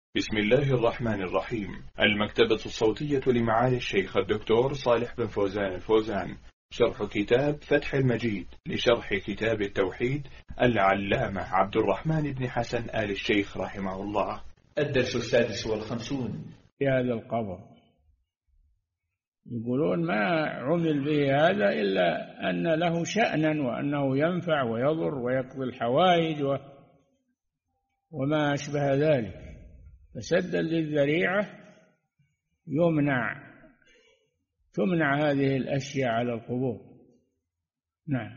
بسم الله الرحمن الرحيم. المكتبة الصوتية لمعالي الشيخ الدكتور صالح بن فوزان الفوزان، شرح كتاب فتح المجيد لشرح كتاب التوحيد العلامة عبد الرحمن بن حسن آل الشيخ رحمه الله. الدرس 56 في هذا القبر. يقولون ما عمل به هذا إلا أن له شأنا، وأنه ينفع ويضر ويقضي الحوائج وما أشبه ذلك، فسدا للذريعة تمنع هذه الأشياء على القبور. نعم.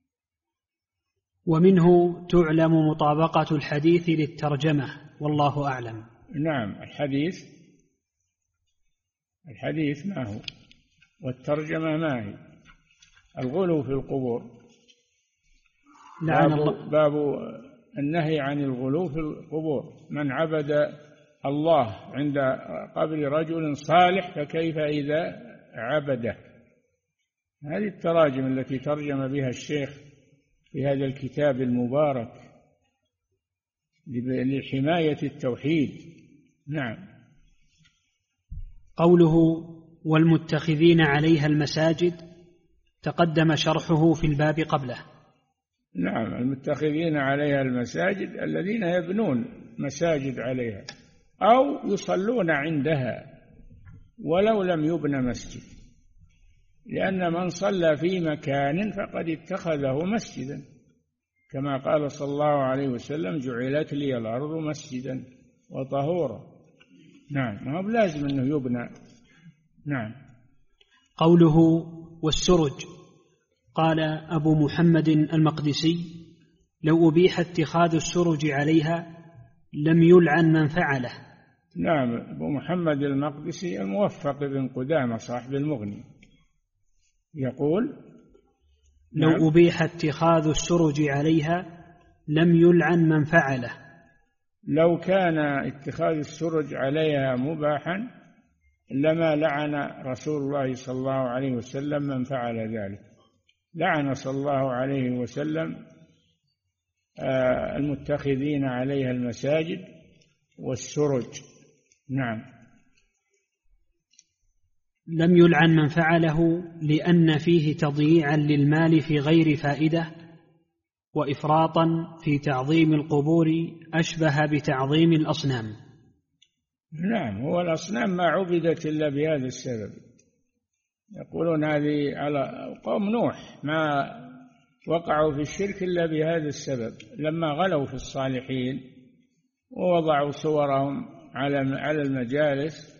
ومنه تعلم مطابقة الحديث للترجمة، والله أعلم. نعم، الحديث ما هو، والترجمة ما هي. الغلو في القبور، باب النهي عن الغلو في القبور. من عبد الله عند قبر رجل صالح فكيف إذا عبده. هذه التراجم التي ترجم بها الشيخ في هذا الكتاب المبارك لحماية التوحيد. نعم. قوله والمتخذين عليها المساجد تقدم شرحه في الباب قبله. نعم، المتخذين عليها المساجد الذين يبنون مساجد عليها أو يصلون عندها ولو لم يبنى مسجد، لأن من صلى في مكان فقد اتخذه مسجدا، كما قال صلى الله عليه وسلم: جعلت لي الأرض مسجدا وطهورا. نعم، ما هو لازم أنه يبنى. نعم. قوله والسرج، قال أبو محمد المقدسي: لو أبيح اتخاذ السرج عليها لم يلعن من فعله. نعم، أبو محمد المقدسي الموفق بن قدامة صاحب المغني يقول: لو أبيح اتخاذ السرج عليها لم يلعن من فعله. لو كان اتخاذ السرج عليها مباحا لما لعن رسول الله صلى الله عليه وسلم من فعل ذلك. لعن صلى الله عليه وسلم المتخذين عليها المساجد والسرج. نعم. لم يلعن من فعله لأن فيه تضييعا للمال في غير فائدة، وإفراطا في تعظيم القبور أشبه بتعظيم الأصنام. نعم، هو الأصنام ما عبدت إلا بهذا السبب. يقولون هذه على قوم نوح ما وقعوا في الشرك إلا بهذا السبب، لما غلوا في الصالحين ووضعوا صورهم على المجالس،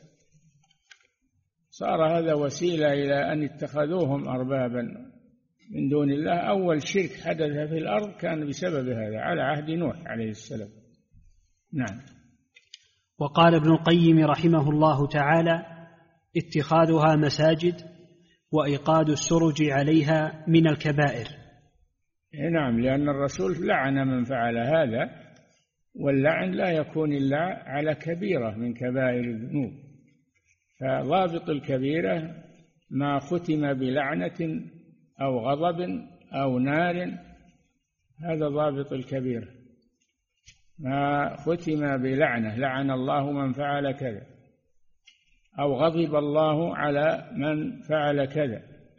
صار هذا وسيلة إلى أن اتخذوهم أربابا من دون الله. أول شرك حدث في الأرض كان بسبب هذا على عهد نوح عليه السلام. نعم. وقال ابن القيم رحمه الله تعالى: اتخاذها مساجد وإيقاد السرج عليها من الكبائر. نعم، لأن الرسول لعن من فعل هذا، واللعن لا يكون إلا على كبيرة من كبائر الذنوب. فضابط الكبيرة ما ختم بلعنة أو غضب أو نار، هذا ضابط الكبيرة. ما ختم بلعنة، لعن الله من فعل كذا، أو غضب الله على من فعل كذا،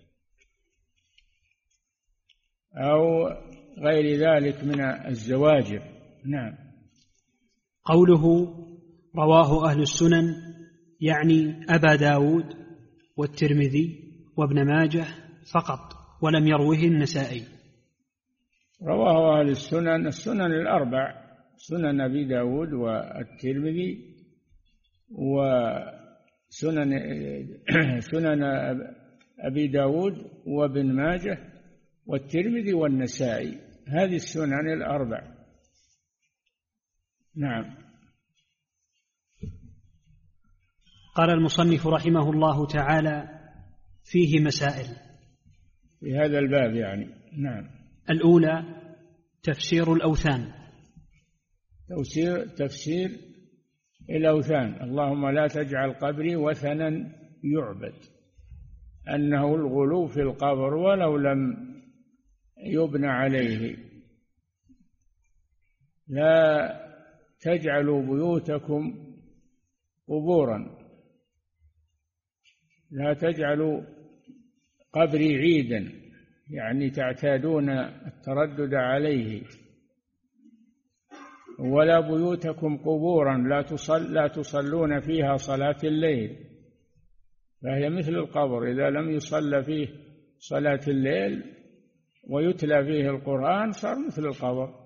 أو غير ذلك من الزواجر. نعم. قوله رواه أهل السنن يعني أبا داود والترمذي وابن ماجه فقط، ولم يروه النسائي. رواه أهل السنن الأربع: سنن أبي داود والترمذي سنن أبي داود وابن ماجه والترمذي والنسائي، هذه السنن الأربع. نعم. قال المصنف رحمه الله تعالى: فيه مسائل في هذا الباب يعني. نعم. الأولى تفسير الأوثان. تفسير الأوثان: اللهم لا تجعل قبري وثنا يعبد، أنه الغلو في القبر ولو لم يبنى عليه. لا تجعلوا بيوتكم قبورا، لا تجعلوا قبري عيدا، يعني تعتادون التردد عليه. ولا بيوتكم قبورا لا تصلون فيها صلاة الليل، فهي مثل القبر إذا لم يصلى فيه صلاة الليل ويتلى فيه القرآن صار مثل القبر.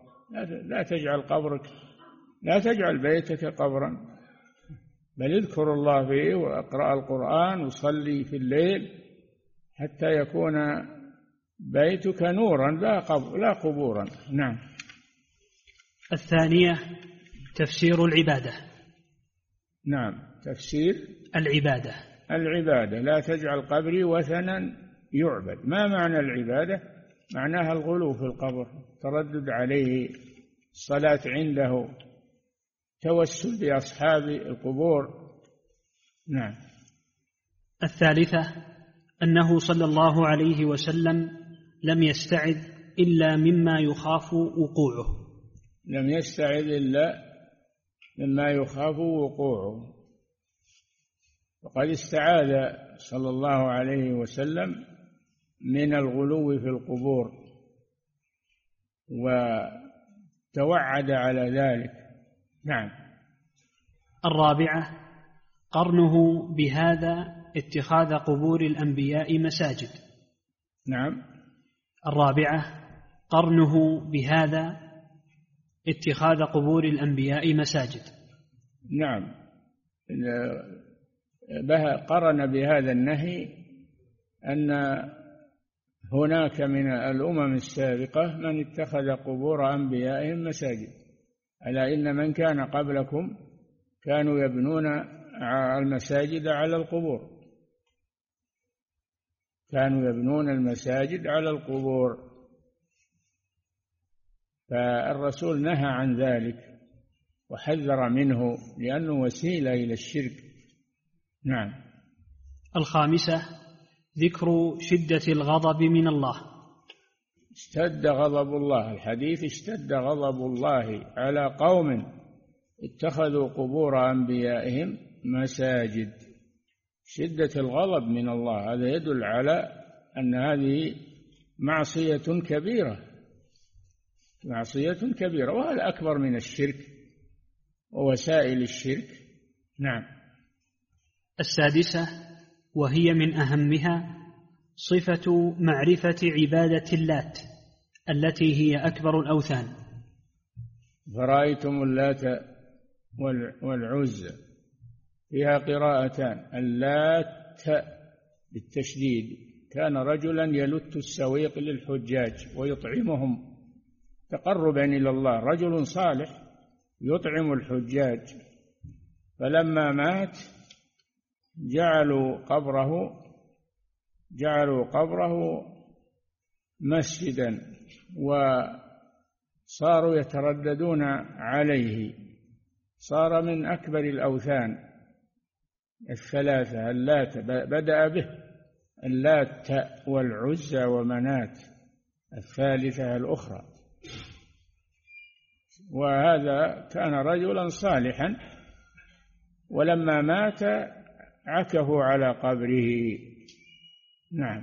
لا تجعل بيتك قبرا، بل اذكر الله فيه واقرأ القرآن وصلي في الليل حتى يكون بيتك نورا لا قبورا. نعم. الثانية تفسير العبادة. نعم، تفسير العبادة. لا تجعل قبري وثنا يعبد. ما معنى العبادة؟ معناها الغلو في القبر، تردد عليه، الصلاة عنده، توسل بأصحاب القبور. نعم. الثالثة أنه صلى الله عليه وسلم لم يستعذ إلا مما يخاف وقوعه. لم يستعذ إلا مما يخاف وقوعه، وقد استعاذ صلى الله عليه وسلم من الغلو في القبور وتوعد على ذلك. نعم. الرابعة قرنه بهذا اتخاذ قبور الأنبياء مساجد. نعم. الرابعة قرنه بهذا اتخاذ قبور الأنبياء مساجد. نعم، قرن بهذا النهي أن هناك من الأمم السابقة من اتخذ قبور أنبيائهم مساجد، ألا إن من كان قبلكم كانوا يبنون المساجد على القبور، كانوا يبنون المساجد على القبور، فالرسول نهى عن ذلك وحذر منه لأنه وسيلة إلى الشرك. نعم. الخامسة ذكر شدة الغضب من الله. اشتد غضب الله، الحديث اشتد غضب الله على قوم اتخذوا قبور أنبيائهم مساجد. شدة الغضب من الله هذا يدل على أن هذه معصية كبيرة، معصية كبيرة، وهذا أكبر من الشرك ووسائل الشرك. نعم. السادسة وهي من أهمها صفة معرفة عبادة اللات التي هي أكبر الأوثان. فرأيتم اللات والعزى، فيها قراءتان، اللات بالتشديد، كان رجلا يلت السويق للحجاج ويطعمهم تقربا إلى الله، رجل صالح يطعم الحجاج، فلما مات جعلوا قبره مسجدا وصاروا يترددون عليه، صار من أكبر الأوثان الثلاثة. اللات بدأ به اللات والعزى ومنات الثالثة الأخرى، وهذا كان رجلا صالحا ولما مات عكفوا على قبره. نعم.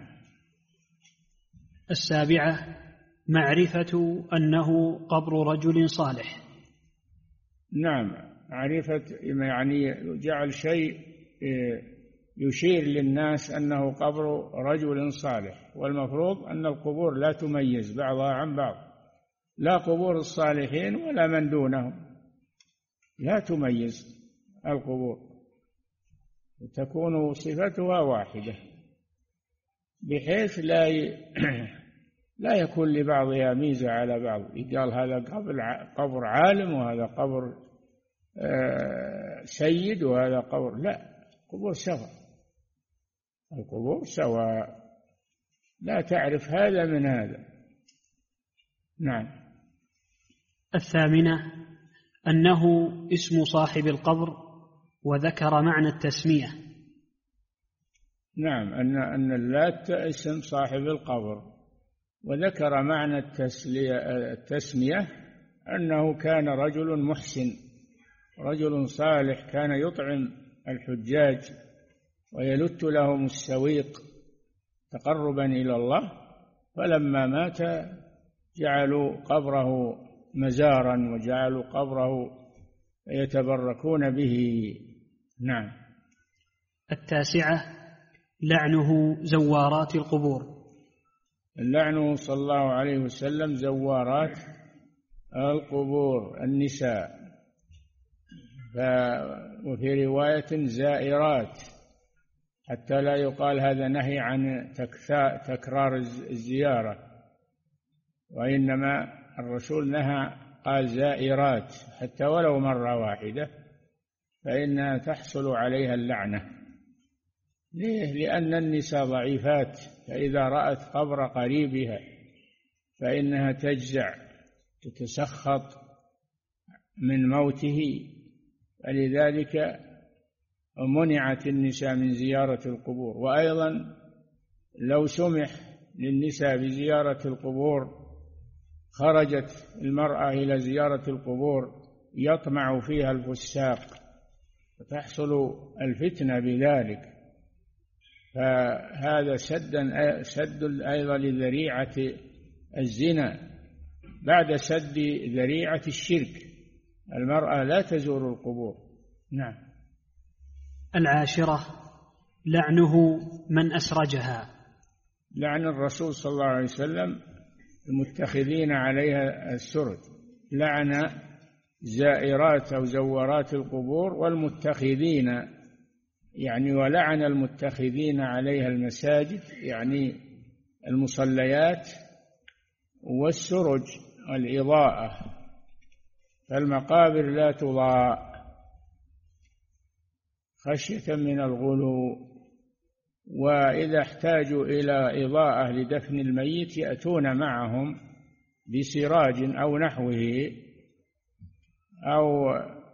السابعة معرفة أنه قبر رجل صالح. نعم، معرفة يعني جعل شيء يشير للناس أنه قبر رجل صالح، والمفروض أن القبور لا تميز بعضها عن بعض، لا قبور الصالحين ولا من دونهم، لا تميز القبور، تكون صفتها واحدة بحيث لا يكون لبعضها ميزة على بعض، قال هذا قبر عالم وهذا قبر سيد وهذا قبر، لا، قبور سواء، القبور سواء، لا تعرف هذا من هذا. نعم. الثامنة أنه اسم صاحب القبر وذكر معنى التسمية. نعم، أن اللات اسم صاحب القبر، وذكر معنى التسمية أنه كان رجل محسن، رجل صالح، كان يطعم الحجاج ويلت لهم السويق تقربا إلى الله، فلما مات جعلوا قبره مزارا وجعلوا قبره يتبركون به. نعم. 9 لعنه زوارات القبور. لعنه صلى الله عليه وسلم زوارات القبور النساء، وفي رواية زائرات، حتى لا يقال هذا نهي عن تكرار الزيارة، وإنما الرسول نهى قال زائرات حتى ولو مرة واحدة، فإنها تحصل عليها اللعنة. ليه؟ لأن النساء ضعيفات، فإذا رأت قبر قريبها فإنها تجزع تتسخط من موته، فلذلك منعت النساء من زيارة القبور. وأيضا لو سمح للنساء بزيارة القبور خرجت المرأة إلى زيارة القبور يطمع فيها الفساق فتحصل الفتنة بذلك، فهذا سد أيضا لذريعة الزنا بعد سد ذريعة الشرك. المرأة لا تزور القبور. نعم. 10 لعنه من أسرجها. لعن الرسول صلى الله عليه وسلم المتخذين عليها السرج، لعن زائرات أو زوارات القبور والمتخذين، يعني ولعن المتخذين عليها المساجد يعني المصليات، والسرج الإضاءة، فالمقابر لا تضاء خشية من الغلو. وإذا احتاجوا إلى إضاءة لدفن الميت يأتون معهم بسراج أو نحوه، أو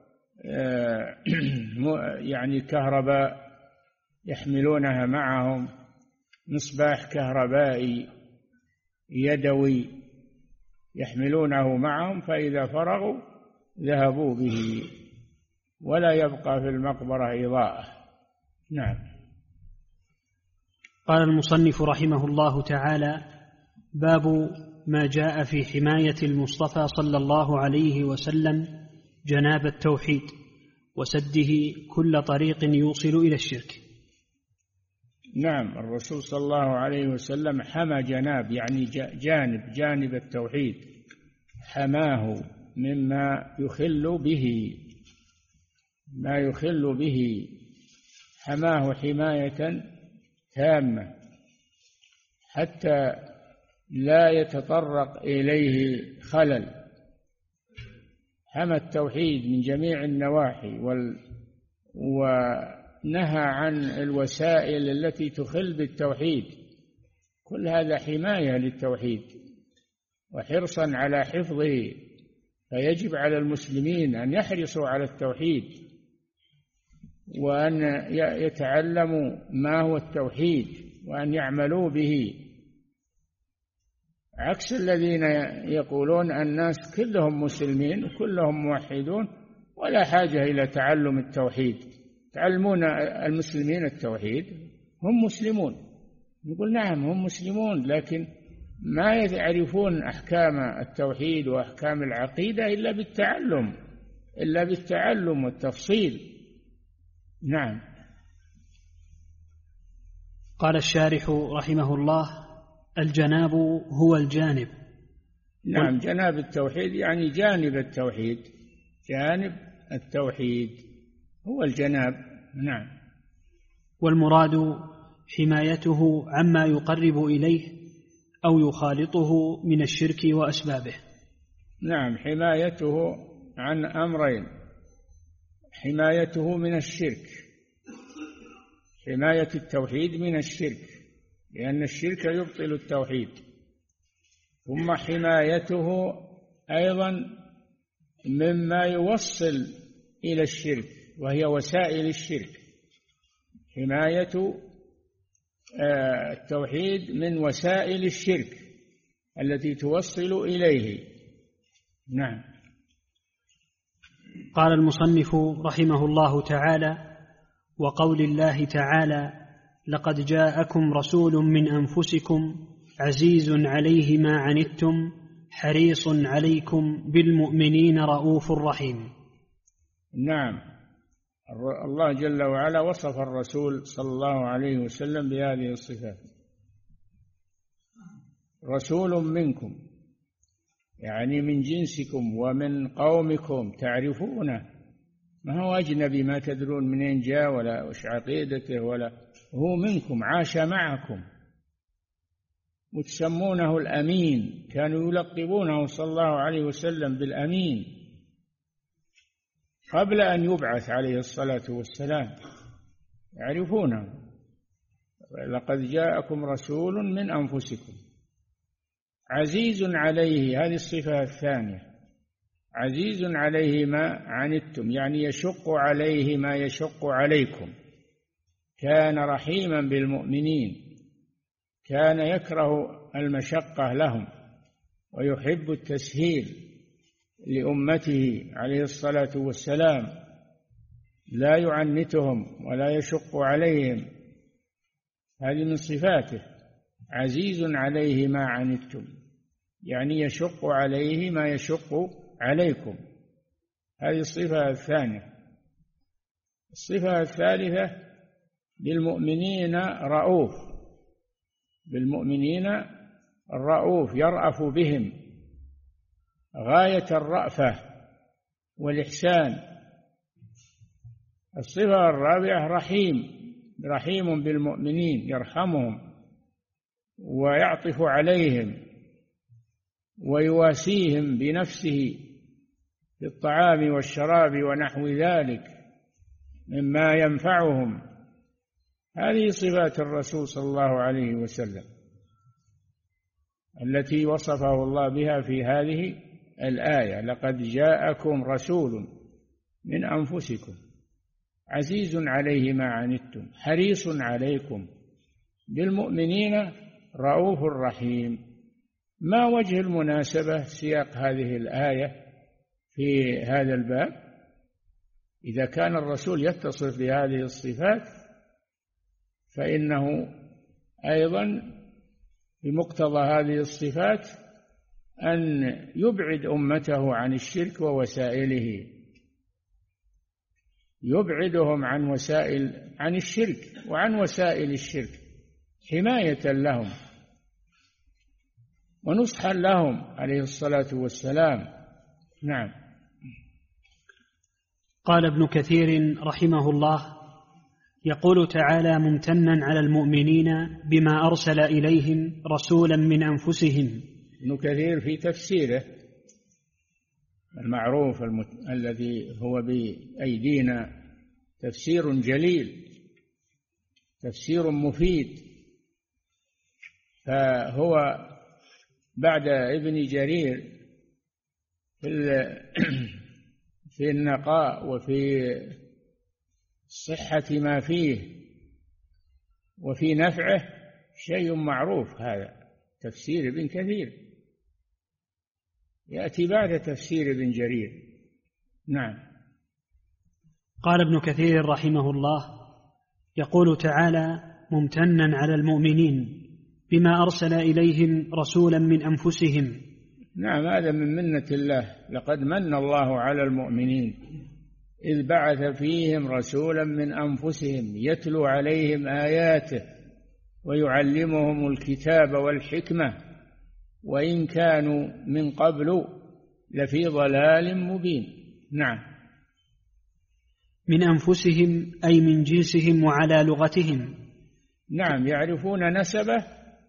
يعني كهرباء يحملونها معهم، مصباح كهربائي يدوي يحملونه معهم، فإذا فرغوا ذهبوا به ولا يبقى في المقبرة إضاءة. نعم. قال المصنف رحمه الله تعالى: باب ما جاء في حماية المصطفى صلى الله عليه وسلم جناب التوحيد وسده كل طريق يوصل إلى الشرك. نعم، الرسول صلى الله عليه وسلم حمى جناب يعني جانب التوحيد، حماه مما يخل به، ما يخل به حماه حماية تامة حتى لا يتطرق إليه خلل. حمى التوحيد من جميع النواحي ونهى عن الوسائل التي تخل بالتوحيد، كل هذا حماية للتوحيد وحرصا على حفظه. فيجب على المسلمين أن يحرصوا على التوحيد وأن يتعلموا ما هو التوحيد وأن يعملوا به، عكس الذين يقولون الناس كلهم مسلمين وكلهم موحدون ولا حاجة إلى تعلم التوحيد. تعلمون المسلمين التوحيد، هم مسلمون، نقول نعم هم مسلمون، لكن ما يعرفون أحكام التوحيد وأحكام العقيدة إلا بالتعلم والتفصيل. نعم. قال الشارح رحمه الله: الجناب هو الجانب. نعم، جناب التوحيد يعني جانب التوحيد، جانب التوحيد هو الجناب. نعم. والمراد حمايته عما يقرب إليه أو يخالطه من الشرك وأسبابه. نعم، حمايته عن أمرين: حمايته من الشرك، حماية التوحيد من الشرك لأن الشرك يبطل التوحيد، ثم حمايته أيضا مما يوصل إلى الشرك وهي وسائل الشرك، حماية التوحيد من وسائل الشرك التي توصل إليه. نعم. قال المصنف رحمه الله تعالى: وقول الله تعالى: لقد جاءكم رسول من أنفسكم عزيز عليه ما عنتم حريص عليكم بالمؤمنين رؤوف رحيم. نعم، الله جل وعلا وصف الرسول صلى الله عليه وسلم بهذه الصفات: رسول منكم، يعني من جنسكم ومن قومكم تعرفونه، ما هو أجنبي ما تدرون منين جاء ولا وش عقيدته، ولا هو منكم، عاش معكم، وتسمونه الأمين، كانوا يلقبونه صلى الله عليه وسلم بالأمين قبل أن يبعث عليه الصلاة والسلام، يعرفونه. لقد جاءكم رسول من أنفسكم عزيز عليه، هذه الصفة الثانية، عزيز عليه ما عنتم، يعني يشق عليه ما يشق عليكم. كان رحيما بالمؤمنين، كان يكره المشقة لهم ويحب التسهيل لأمته عليه الصلاة والسلام، لا يعنتهم ولا يشق عليهم، هذه من صفاته. عزيز عليه ما عنتم، يعني يشق عليه ما يشق عليكم، هذه الصفة الثانية. الصفة الثالثة: بالمؤمنين رؤوف، بالمؤمنين الرؤوف، يرأف بهم غاية الرأفة والإحسان. الصفة الرابعة: رحيم، رحيم بالمؤمنين، يرحمهم ويعطف عليهم ويواسيهم بنفسه في الطعام والشراب ونحو ذلك مما ينفعهم. هذه صفات الرسول صلى الله عليه وسلم التي وصفه الله بها في هذه الآية: لقد جاءكم رسول من أنفسكم عزيز عليه ما عنتم حريص عليكم بالمؤمنين رؤوف رحيم. ما وجه المناسبة سياق هذه الآية في هذا الباب؟ إذا كان الرسول يتصف بهذه الصفات فإنه أيضا بمقتضى هذه الصفات أن يبعد أمته عن الشرك ووسائله، يبعدهم عن الشرك وعن وسائل الشرك حماية لهم ونصحا لهم عليه الصلاة والسلام. نعم. قال ابن كثير رحمه الله: يقول تعالى ممتنا على المؤمنين بما أرسل إليهم رسولا من أنفسهم. ابن كثير في تفسيره المعروف الذي هو بأيدينا تفسير جليل، تفسير مفيد، فهو بعد ابن جرير في النقاء وفي صحة ما فيه وفي نفعه شيء معروف. هذا تفسير ابن كثير يأتي بعد تفسير ابن جرير. نعم. قال ابن كثير رحمه الله: يقول تعالى ممتنا على المؤمنين بما أرسل إليهم رسولا من أنفسهم. نعم، هذا من منة الله. لقد من الله على المؤمنين إذ بعث فيهم رسولا من أنفسهم يتلو عليهم آياته ويعلمهم الكتاب والحكمة وإن كانوا من قبل لفي ضلال مبين. نعم. من أنفسهم أي من جنسهم وعلى لغتهم. نعم، يعرفون نسبه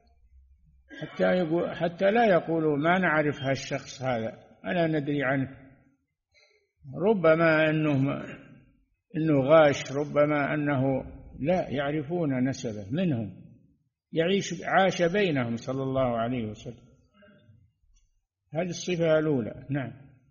حتى لا يقولوا ما نعرف هالشخص هذا، ألا ندري عنه، ربما أنه غاش، ربما أنه لا، يعرفون نسبه منهم، عاش بينهم صلى الله عليه وسلم. هذه الصفة الأولى. نعم.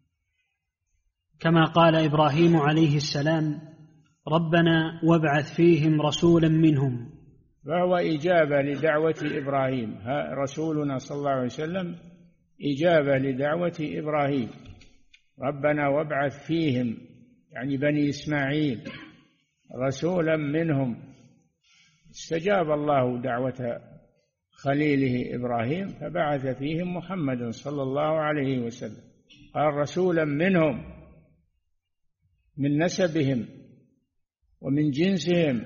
كما قال إبراهيم عليه السلام: ربنا وابعث فيهم رسولا منهم. فهو إجابة لدعوة إبراهيم، رسولنا صلى الله عليه وسلم إجابة لدعوة إبراهيم. ربنا وابعث فيهم يعني بني إسماعيل رسولا منهم. استجاب الله دعوة خليله إبراهيم فبعث فيهم محمدا صلى الله عليه وسلم، قال رسولا منهم، من نسبهم ومن جنسهم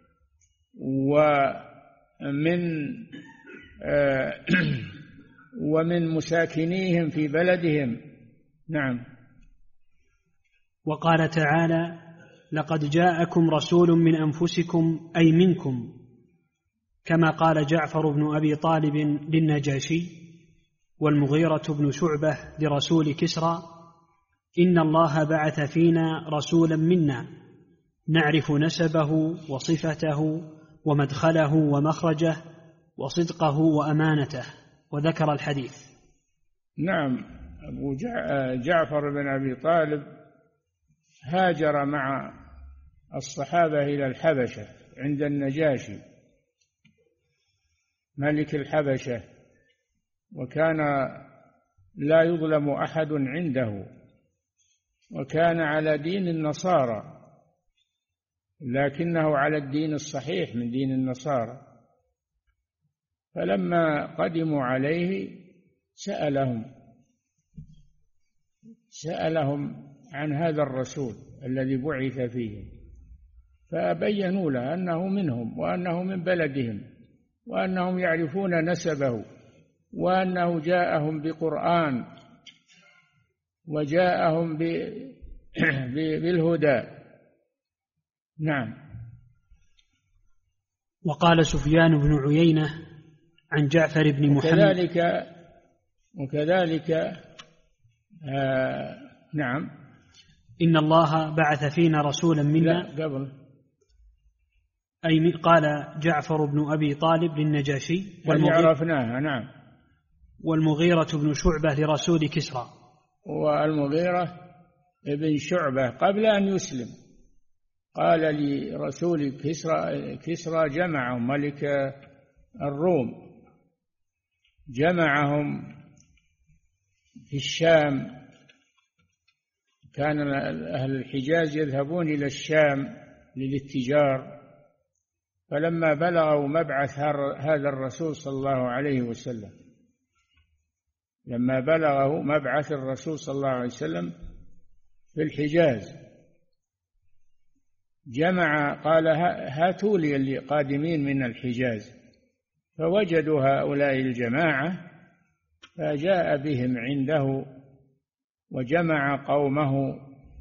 ومن مساكنيهم في بلدهم. نعم. وقال تعالى: لقد جاءكم رسول من أنفسكم أي منكم، كما قال جعفر بن أبي طالب للنجاشي والمغيرة بن شعبة لرسول كسرى: إن الله بعث فينا رسولا منا نعرف نسبه وصفته ومدخله ومخرجه وصدقه وأمانته، وذكر الحديث. نعم. أبو جعفر بن أبي طالب هاجر مع الصحابة إلى الحبشة عند النجاشي ملك الحبشة، وكان لا يظلم أحد عنده، وكان على دين النصارى لكنه على الدين الصحيح من دين النصارى. فلما قدموا عليه سألهم عن هذا الرسول الذي بعث فيهم، فبينوا له أنه منهم وأنه من بلدهم وأنهم يعرفون نسبه وأنه جاءهم بقرآن وجاءهم بالهدى. نعم. وقال سفيان بن عيينة عن جعفر بن محمد وكذلك نعم، إن الله بعث فينا رسولا منا قبل أي قال جعفر بن أبي طالب للنجاشي عرفناها. نعم. والمغيرة بن شعبة لرسول كسرى. والمغيرة بن شعبة قبل أن يسلم قال لرسول كسرى جمعهم ملك الروم، جمعهم في الشام، كان أهل الحجاز يذهبون إلى الشام للاتجار، فلما بلغوا مبعث هذا الرسول صلى الله عليه وسلم، لما بلغه مبعث الرسول صلى الله عليه وسلم في الحجاز، جمع قال هاتوا لي اللي قادمين من الحجاز، فوجدوا هؤلاء الجماعة فجاء بهم عنده وجمع قومه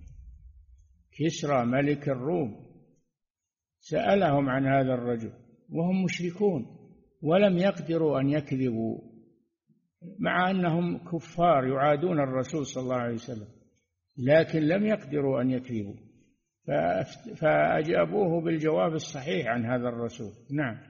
كسرى ملك الروم، سألهم عن هذا الرجل وهم مشركون ولم يقدروا أن يكذبوا، مع أنهم كفار يعادون الرسول صلى الله عليه وسلم، لكن لم يقدروا أن يكذبوا، فأجابوه بالجواب الصحيح عن هذا الرسول. نعم.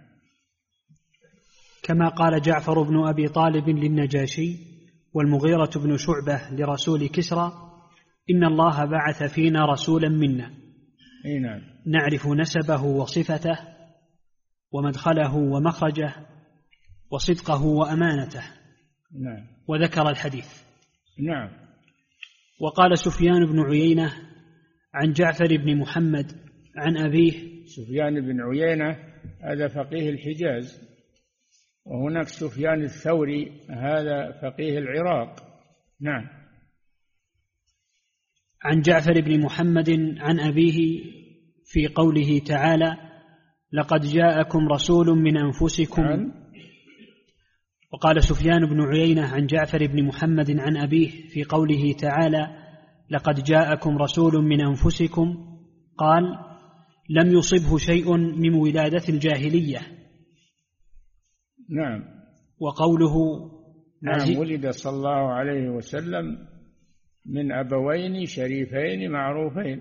كما قال جعفر بن أبي طالب للنجاشي والمغيرة بن شعبة لرسول كسرى: إن الله بعث فينا رسولا منا نعم. نعرف نسبه وصفته ومدخله ومخرجه وصدقه وأمانته. نعم. وذكر الحديث. نعم. وقال سفيان بن عيينة عن جعفر بن محمد عن أبيه. سفيان بن عيينة هذا فقيه الحجاز، وهناك سفيان الثوري هذا فقيه العراق. نعم. عن جعفر بن محمد عن أبيه في قوله تعالى: لقد جاءكم رسول من أنفسكم. وقال سفيان بن عيينة عن جعفر بن محمد عن أبيه في قوله تعالى: لقد جاءكم رسول من أنفسكم، قال: لم يصبه شيء من ولادة الجاهلية. نعم. وقوله نعم، ولد صلى الله عليه وسلم من أبوين شريفين معروفين،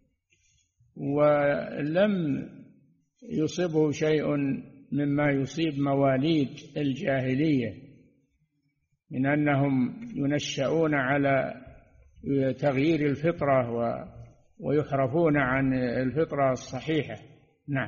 ولم يصبه شيء مما يصيب مواليد الجاهلية من أنهم ينشأون على تغيير الفطرة ويحرفون عن الفطرة الصحيحة. نعم.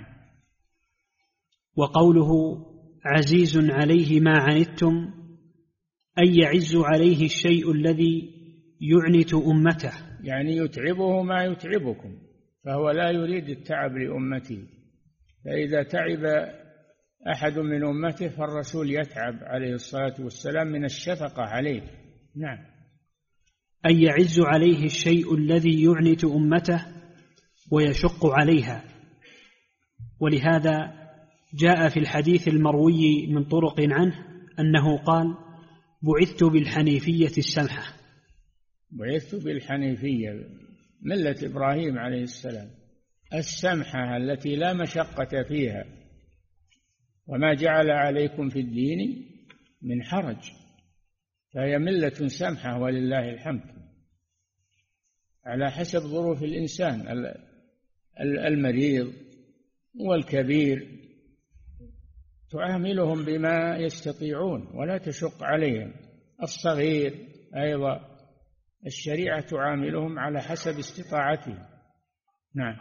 وقوله عزيز عليه ما عنتم أي يعز عليه الشيء الذي يعنت أمته، يعني يتعبه ما يتعبكم، فهو لا يريد التعب لأمته، فإذا تعب أحد من أمته فالرسول يتعب عليه الصلاة والسلام من الشفقة عليه. نعم. أي يعز عليه الشيء الذي يعنت أمته ويشق عليها. ولهذا جاء في الحديث المروي من طرق عنه أنه قال: بعثت بالحنيفية السمحة. بعثت بالحنيفية، ملة إبراهيم عليه السلام، السمحة التي لا مشقة فيها، وما جعل عليكم في الدين من حرج، فهي ملة سمحة ولله الحمد، على حسب ظروف الإنسان، المريض والكبير تعاملهم بما يستطيعون ولا تشق عليهم، الصغير أيضا الشريعة تعاملهم على حسب استطاعتهم. نعم.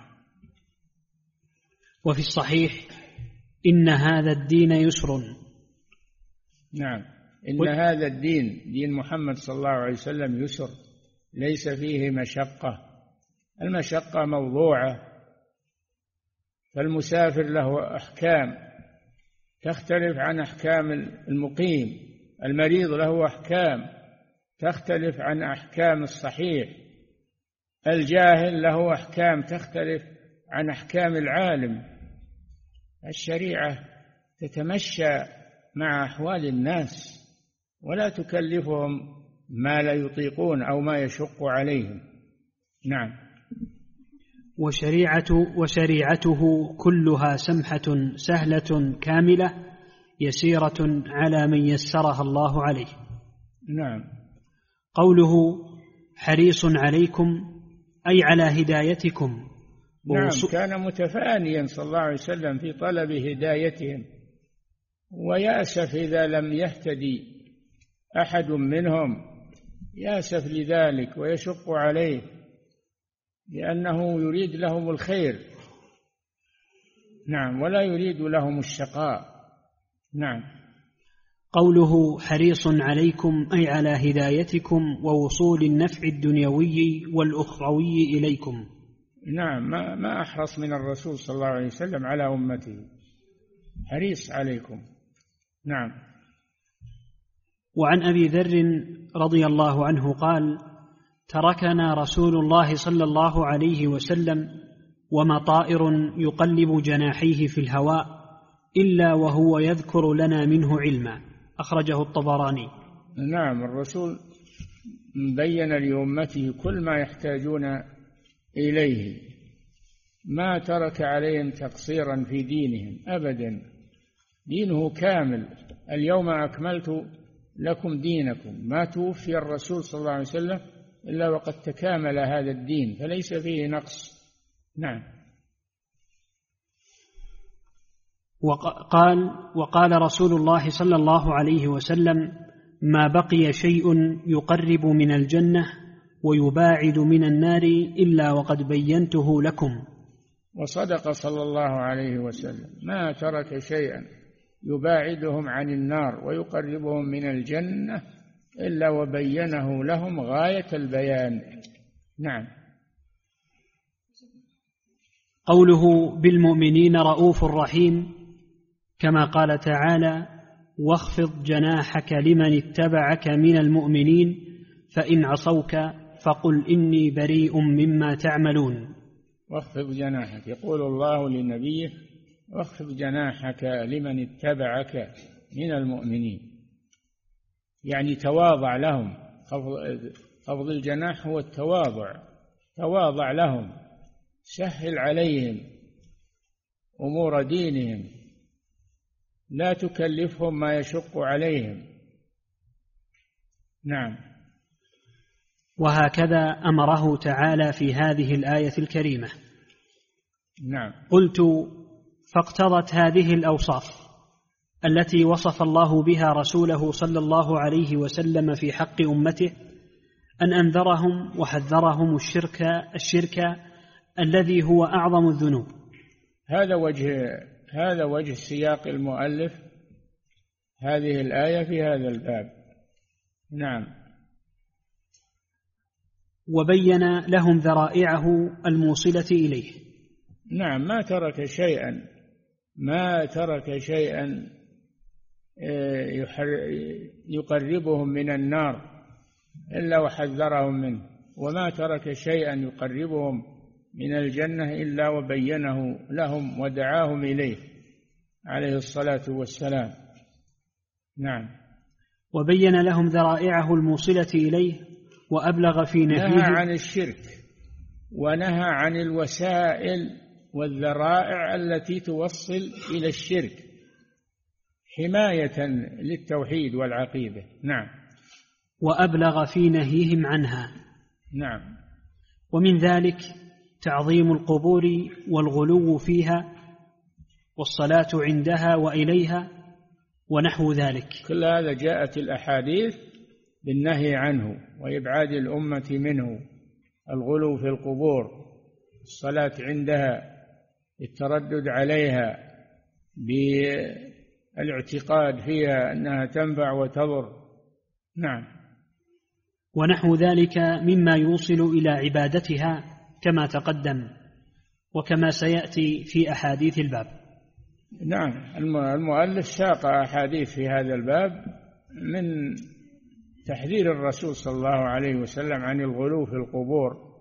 وفي الصحيح: إن هذا الدين يسر. نعم، إن هذا الدين، دين محمد صلى الله عليه وسلم، يسر ليس فيه مشقة. المشقة موضوعة، فالمسافر له أحكام تختلف عن أحكام المقيم، المريض له أحكام تختلف عن أحكام الصحيح، الجاهل له أحكام تختلف عن أحكام العالم. الشريعة تتمشى مع أحوال الناس ولا تكلفهم ما لا يطيقون أو ما يشق عليهم. نعم. وشريعته كلها سمحة سهلة كاملة يسيرة على من يسرها الله عليه. نعم. قوله حريص عليكم أي على هدايتكم. نعم، كان متفانيا صلى الله عليه وسلم في طلب هدايتهم، ويأسف إذا لم يهتدي أحد منهم، يأسف لذلك ويشق عليه، لأنه يريد لهم الخير. نعم، ولا يريد لهم الشقاء. نعم. قوله حريص عليكم أي على هدايتكم ووصول النفع الدنيوي والأخروي إليكم. نعم، ما أحرص من الرسول صلى الله عليه وسلم على أمته، حريص عليكم. نعم. وعن أبي ذر رضي الله عنه قال: تركنا رسول الله صلى الله عليه وسلم وما طائر يقلب جناحيه في الهواء إلا وهو يذكر لنا منه علما. أخرجه الطبراني. نعم، الرسول بين لأمته كل ما يحتاجون إليه، ما ترك عليهم تقصيرا في دينهم أبدا، دينه كامل. اليوم أكملت لكم دينكم. ما توفي الرسول صلى الله عليه وسلم إلا وقد تكامل هذا الدين، فليس فيه نقص. نعم. وقال رسول الله صلى الله عليه وسلم: ما بقي شيء يقرب من الجنة ويباعد من النار إلا وقد بينته لكم. وصدق صلى الله عليه وسلم، ما ترك شيئا يباعدهم عن النار ويقربهم من الجنة إلا وبينه لهم غاية البيان. نعم. قوله بالمؤمنين رؤوف رحيم، كما قال تعالى: واخفض جناحك لمن اتبعك من المؤمنين فإن عصوك فقل إني بريء مما تعملون. واخفض جناحك، يقول الله لنبيه: واخفض جناحك لمن اتبعك من المؤمنين، يعني تواضع لهم. خفض الجناح هو التواضع، تواضع لهم، سهل عليهم أمور دينهم، لا تكلفهم ما يشق عليهم. نعم. وهكذا أمره تعالى في هذه الآية الكريمة. نعم. قلت: فاقتضت هذه الأوصاف التي وصف الله بها رسوله صلى الله عليه وسلم في حق أمته أن أنذرهم وحذرهم الشرك الذي هو أعظم الذنوب. هذا وجه سياق المؤلف هذه الآية في هذا الباب. نعم. وبين لهم ذرائعه الموصلة إليه. نعم، ما ترك شيئا يقربهم من النار إلا وحذرهم منه، وما ترك شيئا يقربهم من الجنة إلا وبينه لهم ودعاهم إليه عليه الصلاة والسلام. نعم. وبين لهم ذرائعه الموصلة إليه وأبلغ في نهيه. نهى عن الشرك ونهى عن الوسائل والذرائع التي توصل إلى الشرك حماية للتوحيد والعقيدة. نعم. وأبلغ في نهيهم عنها. نعم. ومن ذلك تعظيم القبور والغلو فيها والصلاة عندها وإليها ونحو ذلك. كل هذا جاءت الأحاديث بالنهي عنه وإبعاد الأمة منه: الغلو في القبور، الصلاة عندها، التردد عليها بالاعتقاد فيها أنها تنفع وتضر. نعم. ونحو ذلك مما يوصل إلى عبادتها كما تقدم وكما سيأتي في أحاديث الباب. نعم. المؤلف ساق أحاديث في هذا الباب من تحذير الرسول صلى الله عليه وسلم عن الغلو في القبور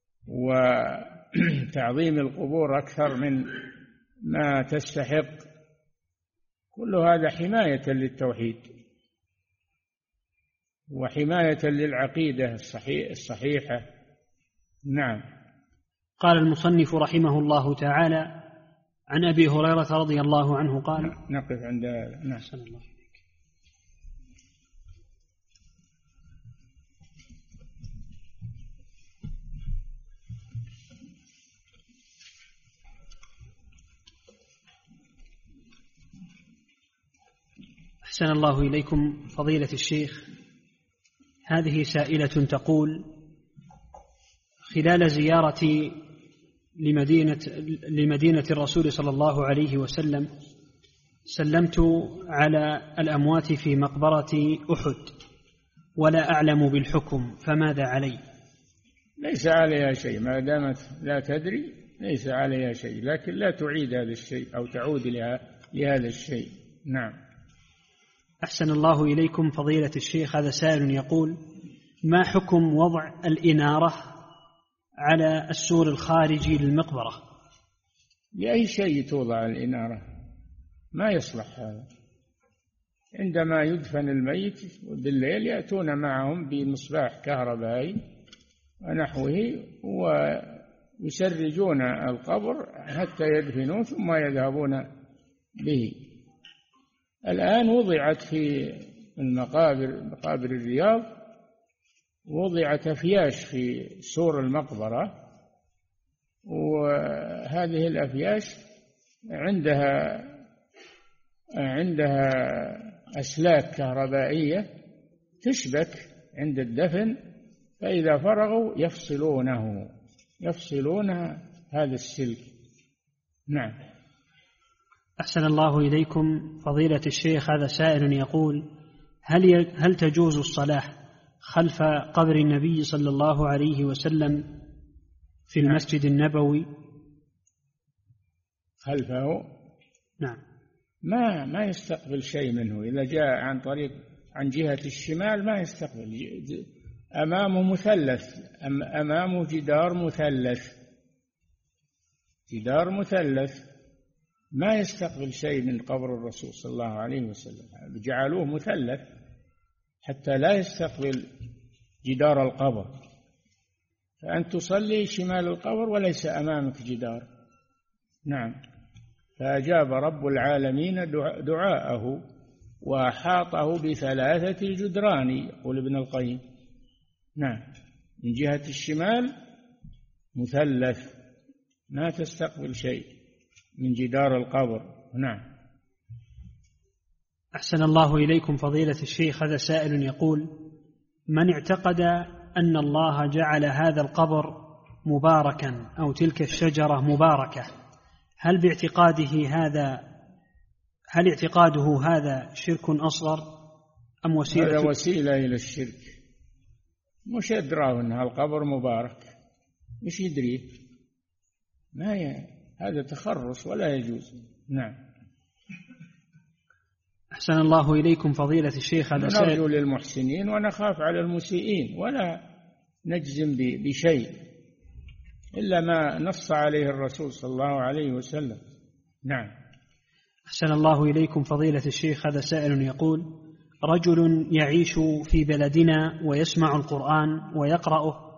وتعظيم القبور أكثر من ما تستحق. كل هذا حماية للتوحيد وحماية للعقيدة الصحيحة. نعم. قال المصنف رحمه الله تعالى: عن أبي هريرة رضي الله عنه قال. نقف عند. نعم. أحسن الله إليكم فضيلة الشيخ. هذه سائلة تقول: خلال زيارتي لمدينة الرسول صلى الله عليه وسلم سلمت على الأموات في مقبرة أحد ولا أعلم بالحكم، فماذا علي؟ ليس عليها شيء ما دامت لا تدري، ليس عليها شيء، لكن لا تعيد هذا الشيء أو تعود لهذا الشيء. نعم. أحسن الله إليكم فضيلة الشيخ. هذا سائل يقول: ما حكم وضع الإنارة على السور الخارجي للمقبرة؟ لأي شيء توضع الإنارة؟ ما يصلح هذا. عندما يدفن الميت بالليل يأتون معهم بمصباح كهربائي ونحوه ويسرجون القبر حتى يدفنوه ثم يذهبون به. الآن وضعت في مقابر الرياض وضعت أفياش في سور المقبرة، وهذه الأفياش عندها أسلاك كهربائية تشبك عند الدفن، فإذا فرغوا يفصلون هذا السلك. نعم. أحسن الله إليكم فضيلة الشيخ. هذا سائل يقول: هل تجوز الصلاة خلف قبر النبي صلى الله عليه وسلم في المسجد النبوي؟ خلفه؟ نعم. ما يستقبل شيء منه. إذا جاء عن جهة الشمال ما يستقبل. أمامه مثلث، أمامه جدار مثلث ما يستقبل شيء من قبر الرسول صلى الله عليه وسلم. جعلوه مثلث حتى لا يستقبل جدار القبر، فأنت تصلي شمال القبر وليس أمامك جدار. نعم. فأجاب رب العالمين دعاءه وأحاطه ب3 جدران، يقول ابن القيم. نعم. من جهة الشمال مثلث ما تستقبل شيء من جدار القبر. نعم. أحسن الله إليكم فضيلة الشيخ. هذا سائل يقول: من اعتقد أن الله جعل هذا القبر مباركا أو تلك الشجرة مباركة، هل اعتقاده هذا شرك أصغر أم وسيلة؟ هذا وسيلة إلى الشرك. مش يدراه أن القبر مبارك، مش يدريه؟ هذا تخرص ولا يجوز. نعم. أحسن الله إليكم فضيلة الشيخ. هذا نرجو للمحسنين ونخاف على المسيئين، ولا نجزم بشيء إلا ما نص عليه الرسول صلى الله عليه وسلم. نعم. أحسن الله إليكم فضيلة الشيخ. هذا سائل يقول: رجل يعيش في بلدنا ويسمع القرآن ويقرأه،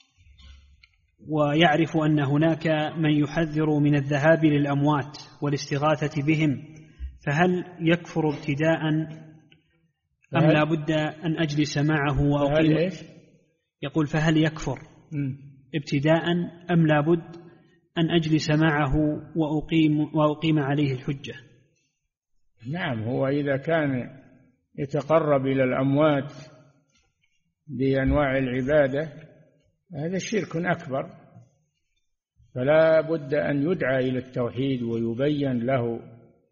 ويعرف أن هناك من يحذر من الذهاب للأموات والاستغاثة بهم، فهل يكفر ابتداء أم لا بد أن أجلس معه وأقيم؟ يقول: فهل يكفر ابتداء أم لا بد أن أجلس معه وأقيم عليه الحجة؟ نعم، هو إذا كان يتقرب إلى الأموات بأنواع العبادة هذا شرك أكبر، فلا بد أن يدعى إلى التوحيد ويبين له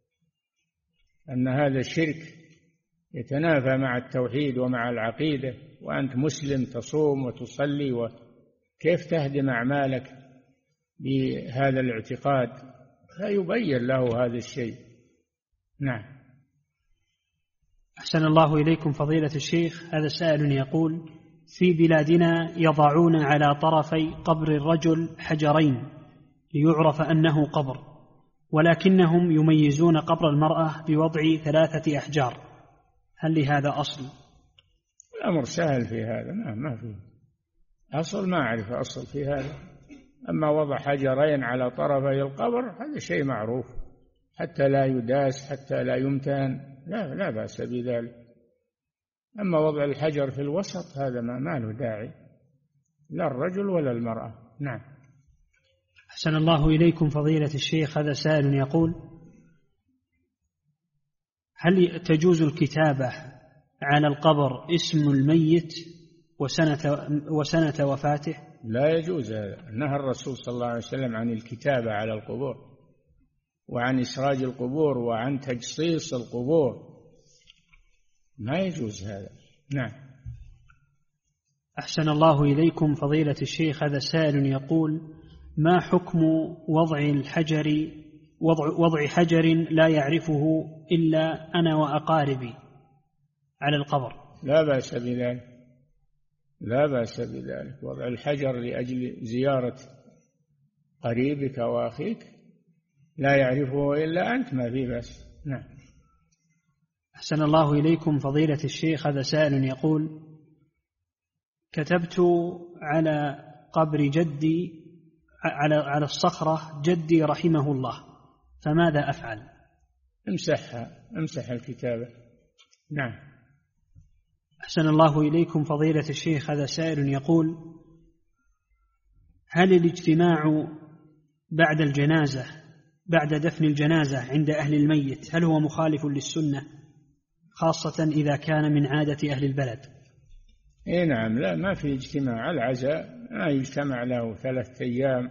أن هذا الشرك يتنافى مع التوحيد ومع العقيدة، وأنت مسلم تصوم وتصلي، وكيف تهدم أعمالك بهذا الاعتقاد؟ فيبين له هذا الشيء. نعم. أحسن الله إليكم فضيلة الشيخ. هذا سائل يقول: في بلادنا يضعون على طرفي قبر الرجل حجرين ليعرف أنه قبر، ولكنهم يميزون قبر المرأة بوضع 3 أحجار، هل لهذا أصل؟ الأمر سهل في هذا، ما فيه أصل، ما أعرف أصل في هذا. أما وضع حجرين على طرفي القبر هذا شيء معروف، حتى لا يداس، حتى لا يمتهن، لا بأس بذلك. أما وضع الحجر في الوسط هذا ما له داعي، لا الرجل ولا المرأة. نعم. أحسن الله إليكم فضيلة الشيخ. هذا سائل يقول: هل تجوز الكتابة على القبر اسم الميت وسنة وفاته؟ لا يجوز هذا، نهى الرسول صلى الله عليه وسلم عن الكتابة على القبور، وعن إسراج القبور، وعن تجصيص القبور، ما يجوز هذا. نعم. أحسن الله إليكم فضيلة الشيخ. هذا سائل يقول: ما حكم وضع حجر لا يعرفه إلا أنا وأقاربي على القبر؟ لا بأس بذلك، لا بأس بذلك. وضع الحجر لأجل زيارة قريبك وأخيك لا يعرفه إلا أنت ما فيه بأس. نعم. أحسن الله إليكم فضيلة الشيخ. هذا سائل يقول: كتبت على قبر جدي على الصخرة جدي رحمه الله، فماذا أفعل؟ امسح الكتابة. نعم. أحسن الله إليكم فضيلة الشيخ. هذا سائل يقول: هل الاجتماع بعد الجنازة بعد دفن الجنازة عند أهل الميت هل هو مخالف للسنة، خاصة إذا كان من عادة أهل البلد؟ إيه نعم، لا ما في اجتماع. العزاء ما يجتمع له 3 أيام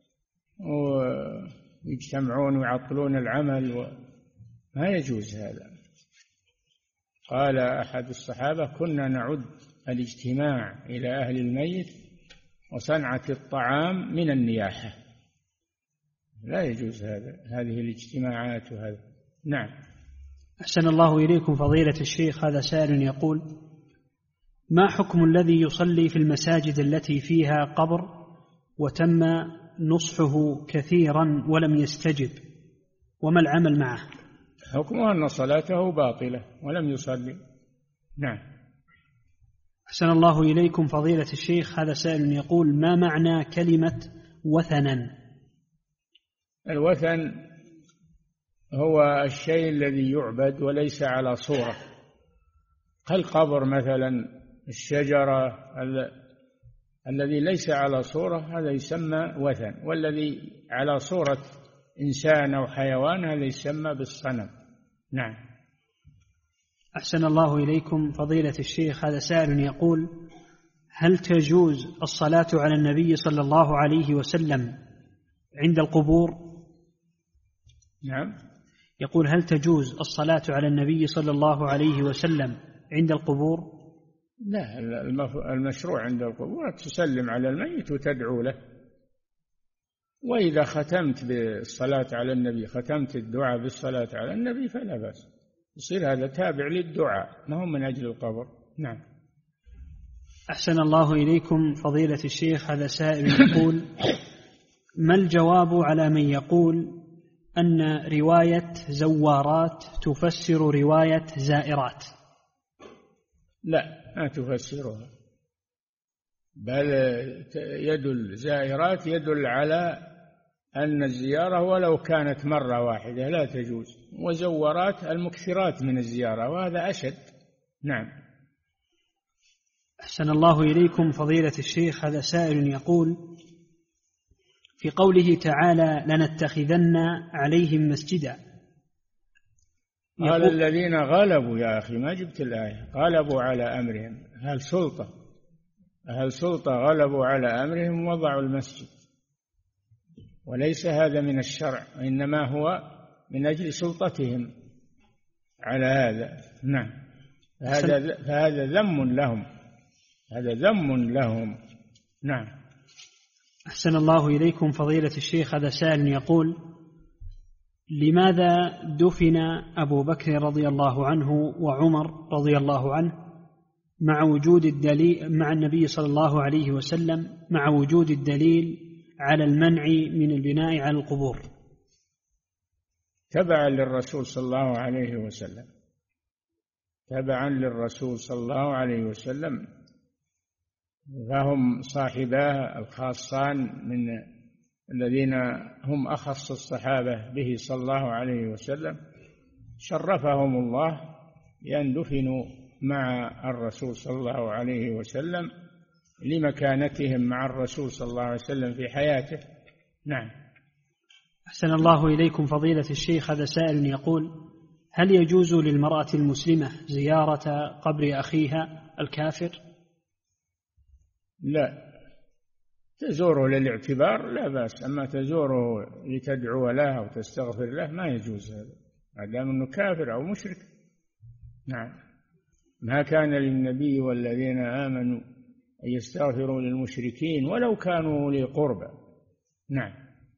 ويجتمعون ويعطلون العمل ما يجوز هذا. قال أحد الصحابة: كنا نعد الاجتماع إلى أهل الميت وصنعة الطعام من النياحة. لا يجوز هذه الاجتماعات وهذا. نعم. أحسن الله إليكم فضيلة الشيخ. هذا سائل يقول: ما حكم الذي يصلي في المساجد التي فيها قبر وتم نصحه كثيرا ولم يستجب، وما العمل معه؟ حكمه أن صلاته باطلة ولم يصلي. نعم. أحسن الله إليكم فضيلة الشيخ. هذا سائل يقول: ما معنى كلمة وثنا؟ الوثن هو الشيء الذي يعبد وليس على صورة، كالقبر مثلا، الشجرة، الذي ليس على صورة هذا يسمى وثن، والذي على صورة إنسان أو حيوان هذا يسمى بالصنم. نعم. أحسن الله إليكم فضيلة الشيخ. هذا سائل يقول: هل تجوز الصلاة على النبي صلى الله عليه وسلم عند القبور؟ نعم. يقول: هل تجوز الصلاة على النبي صلى الله عليه وسلم عند القبور؟ لا، المشروع عند القبور تسلم على الميت وتدعو له. وإذا ختمت بالصلاة على النبي، ختمت الدعاء بالصلاة على النبي فلا بأس، يصير هذا تابع للدعاء ما هو من أجل القبر. نعم. أحسن الله إليكم فضيلة الشيخ، هذا سائل يقول: ما الجواب على من يقول أن رواية زوارات تفسر رواية زائرات؟ لا، ما تفسرها، بل يدل زائرات يدل على أن الزيارة ولو كانت مرة واحدة لا تجوز، وزورات المكثرات من الزيارة، وهذا أشد. نعم. أحسن الله إليكم فضيلة الشيخ، هذا سائل يقول: في قوله تعالى لنتخذن عليهم مسجدا، قال الذين غلبوا، يا أخي ما جبت الآية، غلبوا على أمرهم، أهل سلطة غلبوا على أمرهم ووضعوا المسجد، وليس هذا من الشرع، إنما هو من أجل سلطتهم على هذا. نعم. فهذا ذم لهم، هذا ذم لهم. نعم. أحسن الله إليكم فضيلة الشيخ، هذا سائل يقول: لماذا دفن أبو بكر رضي الله عنه وعمر رضي الله عنه مع وجود الدليل مع النبي صلى الله عليه وسلم، مع وجود الدليل على المنع من البناء على القبور؟ تبعا للرسول صلى الله عليه وسلم، تبعا للرسول صلى الله عليه وسلم، فهم صاحباه الخاصان من الذين هم أخص الصحابة به صلى الله عليه وسلم، شرفهم الله بأن دفنوا مع الرسول صلى الله عليه وسلم لمكانتهم مع الرسول صلى الله عليه وسلم في حياته. نعم. أحسن الله إليكم فضيلة الشيخ، هذا سائل يقول: هل يجوز للمرأة المسلمة زيارة قبر أخيها الكافر؟ لا، تزوره للاعتبار لا بأس، أما تزوره لتدعو له وتستغفر له ما يجوز هذا، ما دام أنه كافر أو مشرك. نعم. ما كان للنبي والذين آمنوا أن يستغفروا للمشركين ولو كانوا أولي قربى. نعم.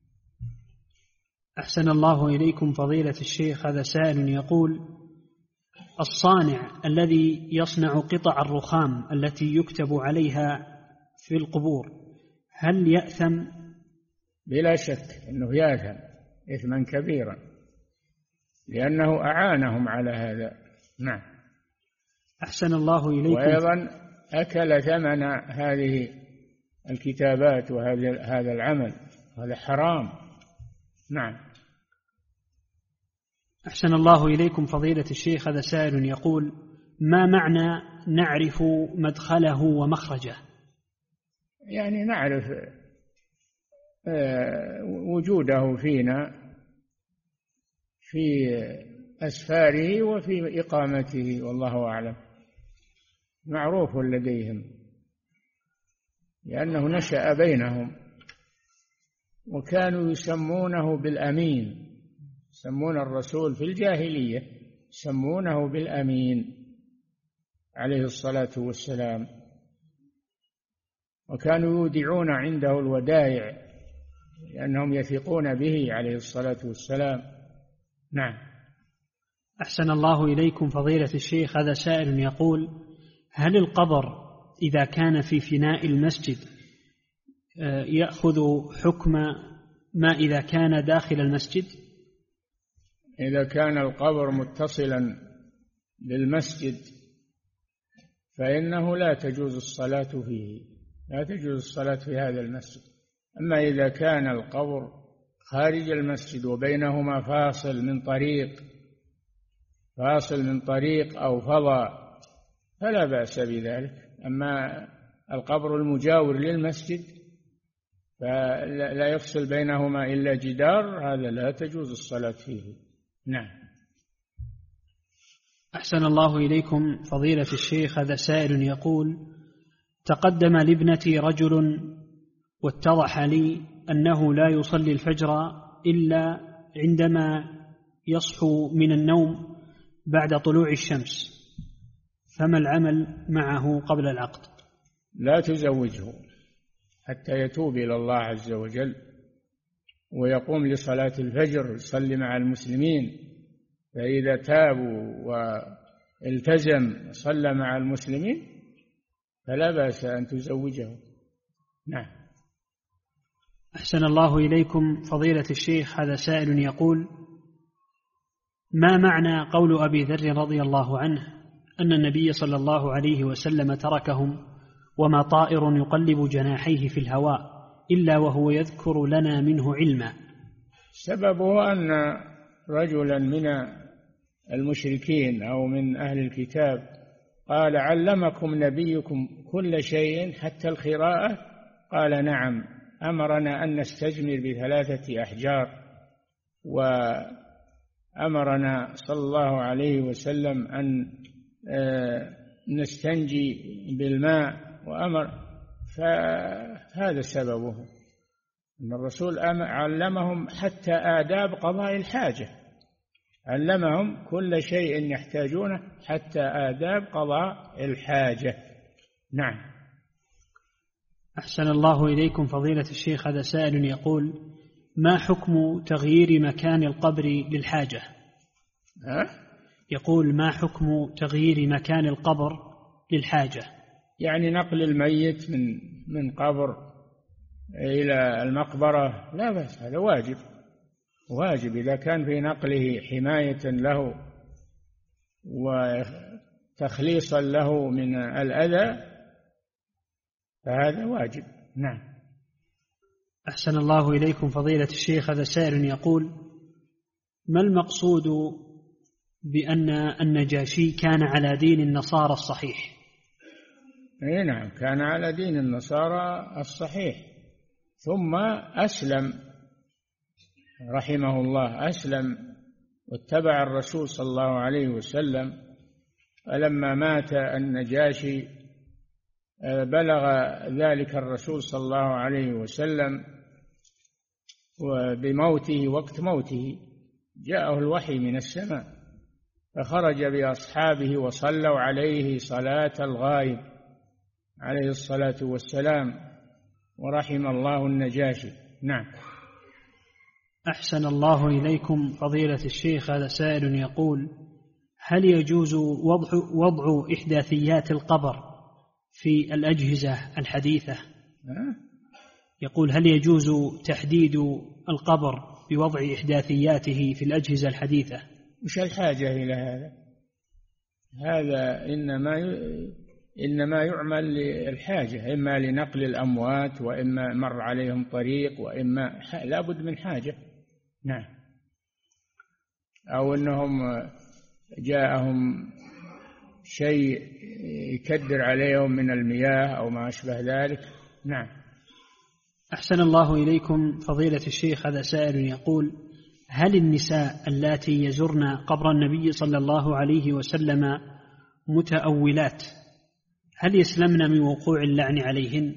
أحسن الله إليكم فضيلة الشيخ، هذا سائل يقول: الصانع الذي يصنع قطع الرخام التي يكتب عليها في القبور هل يأثم؟ بلا شك أنه يأثم إثما كبيرا، لأنه أعانهم على هذا. نعم. أحسن الله إليكم. وأيضا أكل ثمن هذه الكتابات وهذا العمل، هذا حرام. نعم. أحسن الله إليكم فضيلة الشيخ، هذا سائل يقول: ما معنى نعرف مدخله ومخرجه؟ يعني نعرف وجوده فينا في أسفاره وفي إقامته، والله أعلم، معروف لديهم لأنه نشأ بينهم، وكانوا يسمونه بالأمين، يسمون الرسول في الجاهلية يسمونه بالأمين عليه الصلاة والسلام، وكانوا يودعون عنده الودائع لأنهم يثقون به عليه الصلاة والسلام. نعم. أحسن الله إليكم فضيلة الشيخ، هذا سائل يقول: هل القبر إذا كان في فناء المسجد يأخذ حكم ما إذا كان داخل المسجد؟ إذا كان القبر متصلا بالمسجد فإنه لا تجوز الصلاة فيه، لا تجوز الصلاة في هذا المسجد. أما إذا كان القبر خارج المسجد وبينهما فاصل من طريق أو فضاء فلا بأس بذلك. أما القبر المجاور للمسجد فلا يفصل بينهما إلا جدار، هذا لا تجوز الصلاة فيه. نعم. أحسن الله إليكم فضيلة الشيخ، هذا سائل يقول: تقدم لابنتي رجل واتضح لي أنه لا يصلي الفجر إلا عندما يصحو من النوم بعد طلوع الشمس، فما العمل معه قبل العقد؟ لا تزوجه حتى يتوب إلى الله عز وجل ويقوم لصلاة الفجر يصلي مع المسلمين، فإذا تابوا والتزم صلى مع المسلمين فلا بأس أن تزوجه. نعم. أحسن الله إليكم فضيلة الشيخ، هذا سائل يقول: ما معنى قول أبي ذر رضي الله عنه أن النبي صلى الله عليه وسلم تركهم وما طائر يقلب جناحيه في الهواء إلا وهو يذكر لنا منه علما؟ سببه أن رجلا من المشركين أو من أهل الكتاب قال: علمكم نبيكم كل شيء حتى القراءة؟ قال: نعم، أمرنا أن نستجمر ب3 أحجار، وأمرنا صلى الله عليه وسلم أن نستنجي بالماء، وأمر. فهذا سببه أن الرسول علمهم حتى آداب قضاء الحاجة، علمهم كل شيء يحتاجونه حتى آداب قضاء الحاجة. نعم. أحسن الله إليكم فضيلة الشيخ، هذا سائل يقول: ما حكم تغيير مكان القبر للحاجة؟ يقول: ما حكم تغيير مكان القبر للحاجة؟ يعني نقل الميت من قبر إلى المقبرة لا بأس، هذا واجب إذا كان في نقله حماية له وتخليصا له من الأذى فهذا واجب. نعم. أحسن الله إليكم فضيلة الشيخ، هذا سائل يقول: ما المقصود بأن النجاشي كان على دين النصارى الصحيح؟ نعم، كان على دين النصارى الصحيح ثم أسلم رحمه الله، أسلم واتبع الرسول صلى الله عليه وسلم. فلما مات النجاشي بلغ ذلك الرسول صلى الله عليه وسلم وبموته، وقت موته جاءه الوحي من السماء فخرج بأصحابه وصلوا عليه صلاة الغائب عليه الصلاة والسلام، ورحم الله النجاشي. نعم. أحسن الله إليكم فضيلة الشيخ، هذا سائل يقول: هل يجوز وضع إحداثيات القبر في الأجهزة الحديثة؟ يقول: هل يجوز تحديد القبر بوضع إحداثياته في الأجهزة الحديثة؟ مش الحاجة إلى هذا، هذا إنما يعمل للحاجة، إما لنقل الأموات وإما مر عليهم طريق وإما لابد من حاجة. نعم. أو أنهم جاءهم شيء يكدر عليهم من المياه أو ما أشبه ذلك. نعم. أحسن الله إليكم فضيلة الشيخ، هذا سائل يقول: هل النساء اللاتي يزرن قبر النبي صلى الله عليه وسلم متأولات هل يسلمن من وقوع اللعن عليهن؟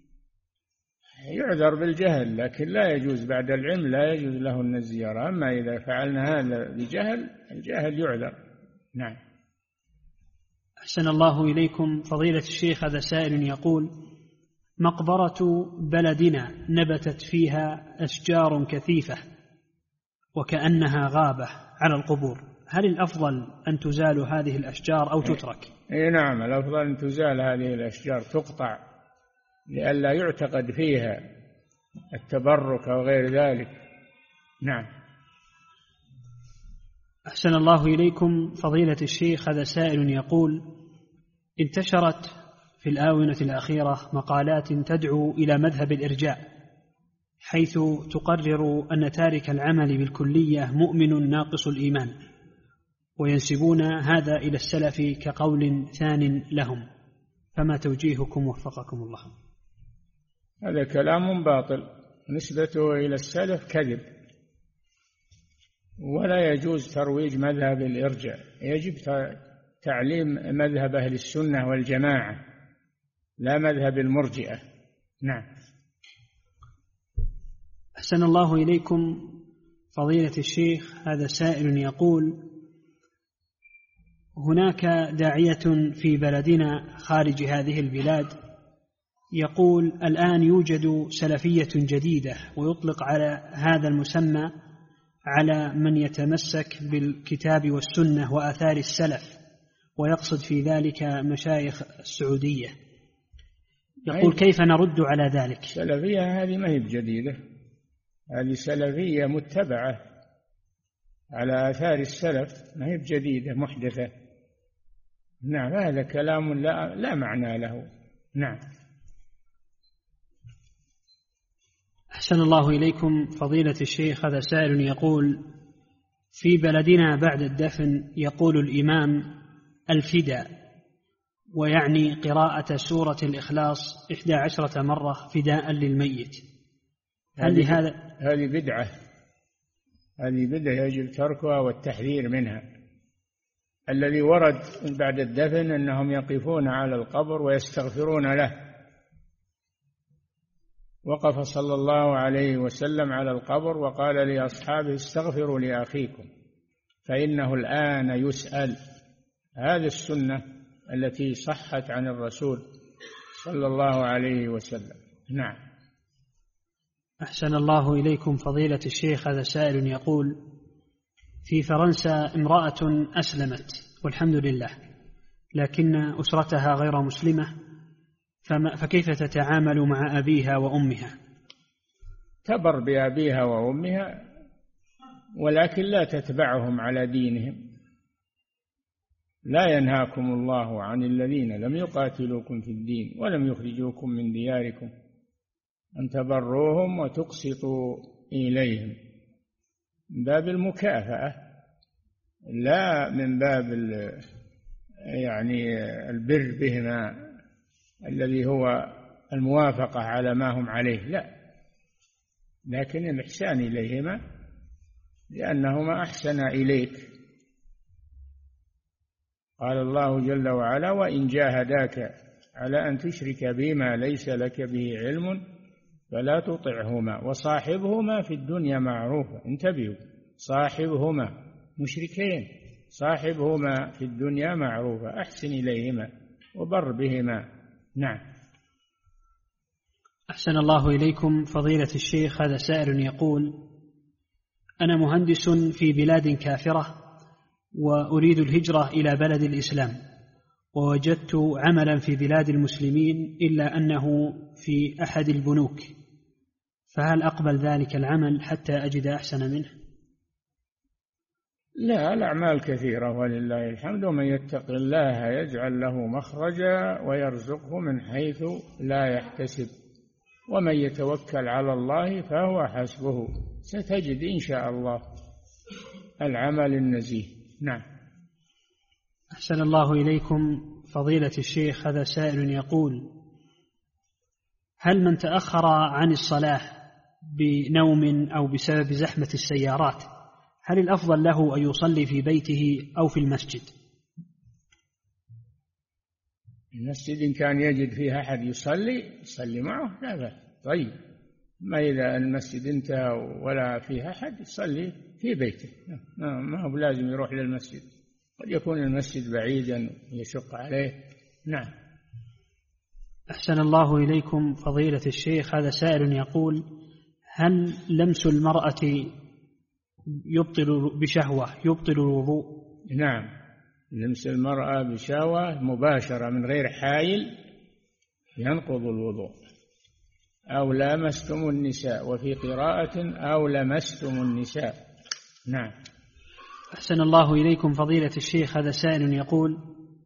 يعذر بالجهل، لكن لا يجوز بعد العلم، لا يجوز لهن الزيارة. أما إذا فعلنا هذا بجهل الجاهل يعذر. نعم. أحسن الله إليكم فضيلة الشيخ، هذا سائل يقول: مقبرة بلدنا نبتت فيها أشجار كثيفة وكأنها غابة على القبور، هل الأفضل أن تزال هذه الأشجار أو تترك؟ نعم، الأفضل أن تزال هذه الأشجار، تقطع لئلا يعتقد فيها التبرك أو غير ذلك. نعم. أحسن الله إليكم فضيلة الشيخ، هذا سائل يقول: انتشرت في الآونة الأخيرة مقالات تدعو إلى مذهب الإرجاء، حيث تقرر أن تارك العمل بالكلية مؤمن ناقص الإيمان، وينسبون هذا إلى السلف كقول ثان لهم، فما توجيهكم وفقكم الله؟ هذا كلام باطل، نسبته إلى السلف كذب، ولا يجوز ترويج مذهب الإرجاء، يجب تعليم مذهب أهل السنة والجماعة لا مذهب المرجئة. نعم. أحسن الله إليكم فضيلة الشيخ، هذا سائل يقول: هناك داعية في بلدنا خارج هذه البلاد يقول الآن يوجد سلفية جديدة، ويطلق على هذا المسمى على من يتمسك بالكتاب والسنة وآثار السلف، ويقصد في ذلك مشايخ السعودية. يقول كيف نرد على ذلك؟ السلفية هذه ما هي بجديدة، هذه سلفية متبعة على آثار السلف، ما هي بجديدة محدثة. نعم، هذا كلام لا معنى له. نعم. أحسن الله إليكم فضيلة الشيخ، هذا سائل يقول في بلدنا بعد الدفن يقول الإمام الفداء، ويعني قراءة سورة الإخلاص 11 مرة فداء للميت. هل هذه بدعة، هذه بدعة يجب تركها والتحذير منها. الذي ورد بعد الدفن أنهم يقفون على القبر ويستغفرون له. وقف صلى الله عليه وسلم على القبر وقال لأصحابه استغفروا لأخيكم فإنه الآن يسأل. هذه السنة التي صحت عن الرسول صلى الله عليه وسلم. نعم. أحسن الله إليكم فضيلة الشيخ، هذا سائل يقول في فرنسا امرأة أسلمت والحمد لله، لكن أسرتها غير مسلمة، فكيف تتعامل مع أبيها وأمها؟ تبر بأبيها وأمها، ولكن لا تتبعهم على دينهم. لا ينهاكم الله عن الذين لم يقاتلوكم في الدين ولم يخرجوكم من دياركم أن تبروهم وتقسطوا إليهم، من باب المكافأة لا من باب يعني البر بهما الذي هو الموافقة على ما هم عليه، لا، لكن الإحسان إليهما لأنهما أحسن إليك. قال الله جل وعلا وإن جاهداك على أن تشرك بما ليس لك به علم فلا تطعهما وصاحبهما في الدنيا معروفا. انتبهوا، صاحبهما مشركين، صاحبهما في الدنيا معروفا، أحسن إليهما وبر بهما. نعم. أحسن الله إليكم فضيلة الشيخ، هذا سائل يقول أنا مهندس في بلاد كافرة وأريد الهجرة إلى بلد الإسلام، ووجدت عملا في بلاد المسلمين إلا أنه في أحد البنوك، فهل أقبل ذلك العمل حتى أجد أحسن منه؟ لا، الأعمال كثيرة ولله الحمد، ومن يتق الله يجعل له مخرجا ويرزقه من حيث لا يحتسب، ومن يتوكل على الله فهو حسبه، ستجد إن شاء الله العمل النزيه. نعم. أحسن الله إليكم فضيلة الشيخ، هذا سائل يقول هل من تأخر عن الصلاة بنوم أو بسبب زحمة السيارات هل الأفضل له أن يصلي في بيته أو في المسجد؟ المسجد إن كان يجد فيها أحد يصلي معه لا بأس. طيب، ما إذا المسجد انتهى ولا فيها أحد يصلي في بيته، ما هو لازم يروح للمسجد، قد يكون المسجد بعيدا يشق عليه. نعم. أحسن الله إليكم فضيلة الشيخ، هذا سائل يقول هل لمس المرأة يبطل بشهوة يبطل الوضوء؟ نعم، لمس المرأة بشهوة مباشرة من غير حائل ينقض الوضوء. أو لامستم النساء، وفي قراءة أو لمستم النساء. نعم. أحسن الله إليكم فضيلة الشيخ، هذا سائل يقول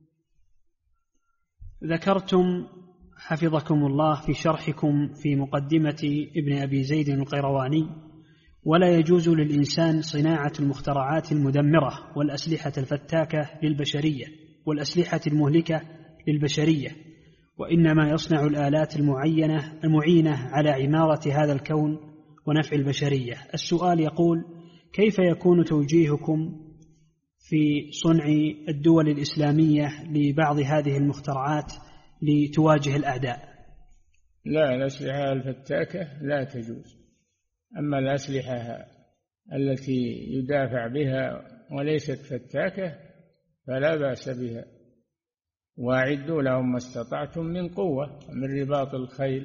ذكرتم حفظكم الله في شرحكم في مقدمة ابن أبي زيد القيرواني ولا يجوز للإنسان صناعة المخترعات المدمرة والأسلحة الفتاكة للبشرية والأسلحة المهلكة للبشرية، وإنما يصنع الآلات المعينة على عمارة هذا الكون ونفع البشرية. السؤال يقول كيف يكون توجيهكم في صنع الدول الإسلامية لبعض هذه المخترعات لتواجه الأعداء؟ لا، الأسلحة الفتاكة لا تجوز، أما الأسلحة التي يدافع بها وليست فتاكة فلا بأس بها. وأعدوا لهم ما استطعتم من قوة من رباط الخيل،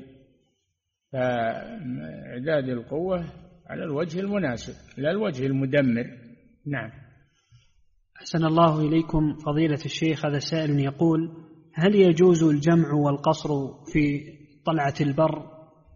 فإعداد القوة على الوجه المناسب لا الوجه المدمر. نعم. أحسن الله إليكم فضيلة الشيخ، هذا سائل يقول: هل يجوز الجمع والقصر في طلعة البر؟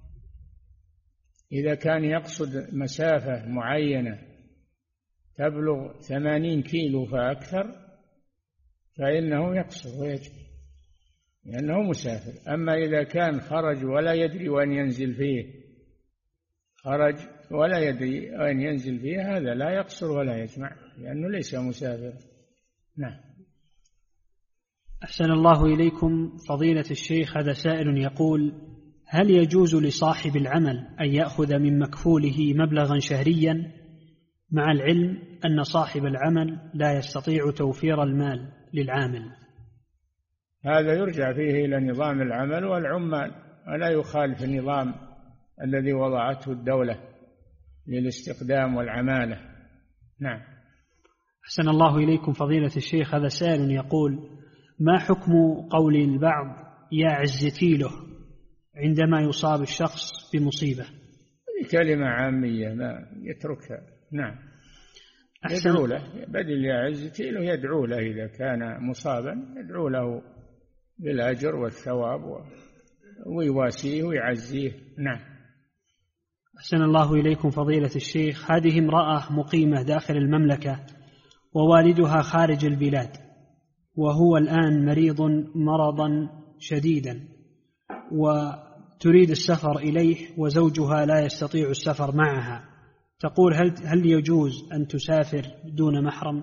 إذا كان يقصد مسافة معينة تبلغ 80 كيلو فأكثر فإنه يقصر ويجب لأنه مسافر. أما إذا كان خرج ولا يدري وين ينزل فيه، خرج ولا يدري وين ينزل فيه، هذا لا يقصر ولا يجمع لأنه ليس مسافر. نعم. أحسن الله إليكم فضيلة الشيخ، هذا سائل يقول: هل يجوز لصاحب العمل أن يأخذ من مكفوله مبلغا شهريا مع العلم أن صاحب العمل لا يستطيع توفير المال للعامل؟ هذا يرجع فيه إلى نظام العمل والعمال، ولا يخالف النظام الذي وضعته الدولة للاستقدام والعمالة. نعم. أحسن الله إليكم فضيلة الشيخ، هذا سائل يقول: ما حكم قول البعض يا عزتي له عندما يصاب الشخص بمصيبة؟ كلمة عامية ما يتركها. نعم. يدعو له بدل يا عزتي له، يدعو له إذا كان مصابا، يدعو له بالأجر والثواب ويواسيه ويعزيه. نعم. أحسن الله إليكم فضيلة الشيخ، هذه امرأة مقيمة داخل المملكة ووالدها خارج البلاد، وهو الآن مريض مرضا شديدا وتريد السفر إليه وزوجها لا يستطيع السفر معها. تقول: هل يجوز أن تسافر دون محرم؟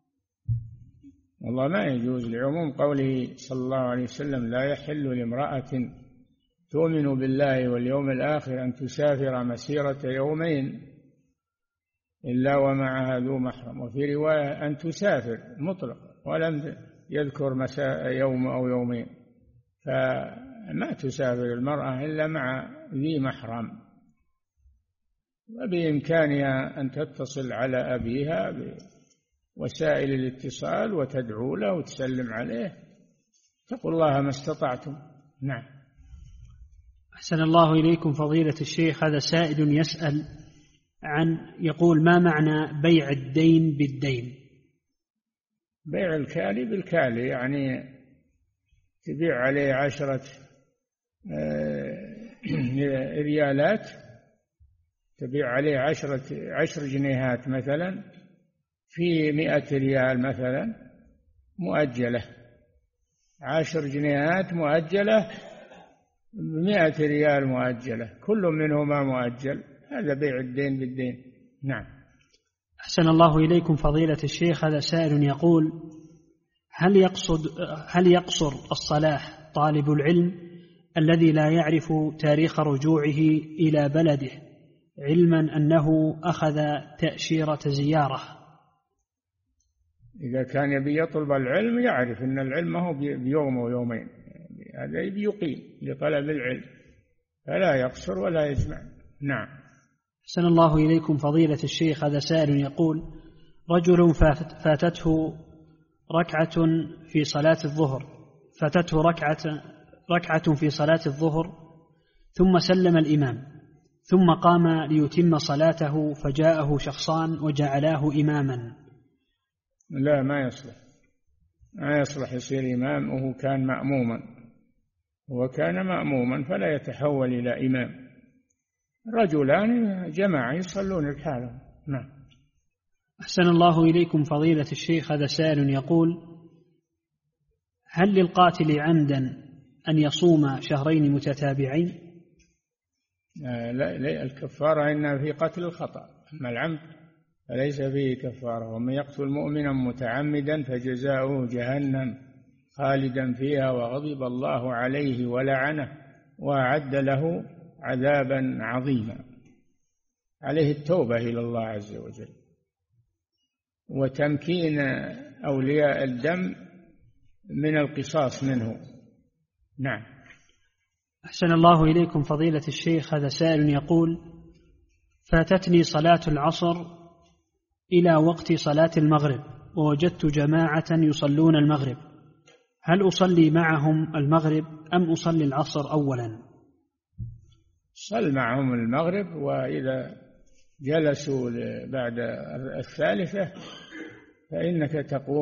والله ما يجوز، لعموم قوله صلى الله عليه وسلم: لا يحل لامرأة تؤمن بالله واليوم الآخر أن تسافر مسيرة يومين إلا ومعها ذو محرم. وفي رواية أن تسافر مطلق ولم يذكر يوم أو يومين، فما تسافر المرأة إلا مع ذي محرم. وبإمكانها أن تتصل على أبيها بوسائل الاتصال وتدعو له وتسلم عليه، اتقوا الله ما استطعتم. نعم. أحسن الله إليكم فضيلة الشيخ، هذا سائل يسأل يقول: ما معنى بيع الدين بالدين؟ بيع الكالي بالكالي، يعني تبيع عليه 10 ريالات، تبيع عليه 10 جنيهات مثلا في 100 ريال مثلا مؤجلة، 10 جنيهات مؤجلة 100 ريال مؤجلة، كل منهما مؤجل، هذا بيع الدين بالدين. نعم. أحسن الله إليكم فضيلة الشيخ، هذا سائل يقول: هل يقصر الصلاح طالب العلم الذي لا يعرف تاريخ رجوعه إلى بلده علما أنه أخذ تأشيرة زيارة؟ إذا كان يبي يطلب العلم يعرف أن العلم هو بيوم ويومين، هذا يبي يقيم لطلب العلم، فلا يقصر ولا يجمع. نعم. أحسن الله إليكم فضيلة الشيخ، هذا سائل يقول: رجل فاتته ركعة في صلاة الظهر، ركعة في صلاة الظهر، ثم سلم الإمام، ثم قام ليتم صلاته، فجاءه شخصان وجعلاه إماما. لا، ما يصلح يصير إمام وهو كان مأموما، وكان مأموما فلا يتحول إلى إمام. رجلان جماعة يصلون بحالهم. نعم. أحسن الله إليكم فضيلة الشيخ، هذا سائل يقول: هل للقاتل عمدا أن يصوم شهرين متتابعين؟ لا، الكفارة إنها في قتل الخطأ، أما العمد فليس فيه كفارة. ومن يقتل مؤمنا متعمدا فجزاؤه جهنم خالدا فيها وغضب الله عليه ولعنه وأعد له عذابا عظيما. عليه التوبة إلى الله عز وجل وتمكين أولياء الدم من القصاص منه. نعم. أحسن الله إليكم فضيلة الشيخ، هذا سائل يقول: فاتتني صلاة العصر إلى وقت صلاة المغرب، ووجدت جماعة يصلون المغرب، هل أصلي معهم المغرب أم أصلي العصر أولا؟ صل معهم المغرب، وإذا جلسوا بعد الثالثة فإنك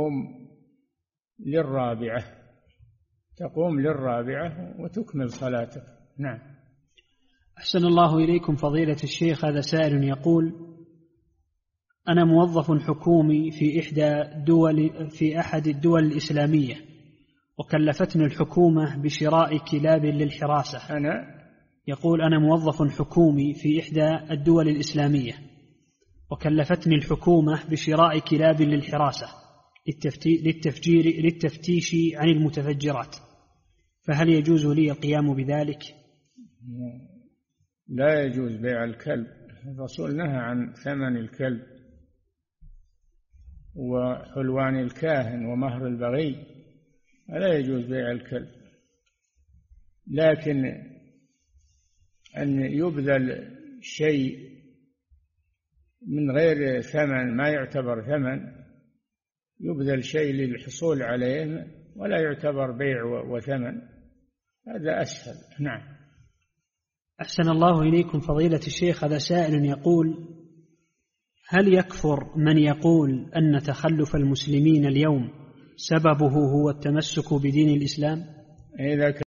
تقوم للرابعة وتكمل صلاتك. نعم. أحسن الله إليكم فضيلة الشيخ. هذا سائل يقول: أنا موظف حكومي في أحد الدول الإسلامية، وكلفتني الحكومة بشراء كلاب للحراسة. يقول: أنا موظف حكومي في إحدى الدول الإسلامية، وكلفتني الحكومة بشراء كلاب للحراسة للتفتيش عن المتفجرات، فهل يجوز لي القيام بذلك؟ لا يجوز بيع الكلب. الرسول نهى عن ثمن الكلب وحلوان الكاهن ومهر البغي، لا يجوز بيع الكلب. لكن أن يبذل شيء من غير ثمن، ما يعتبر ثمن، يبذل شيء للحصول عليه ولا يعتبر بيع وثمن، هذا أسهل. نعم. أحسن الله إليكم فضيلة الشيخ. هذا سائل يقول: هل يكفر من يقول أن تخلف المسلمين اليوم سببه هو التمسك بدين الإسلام؟ إذا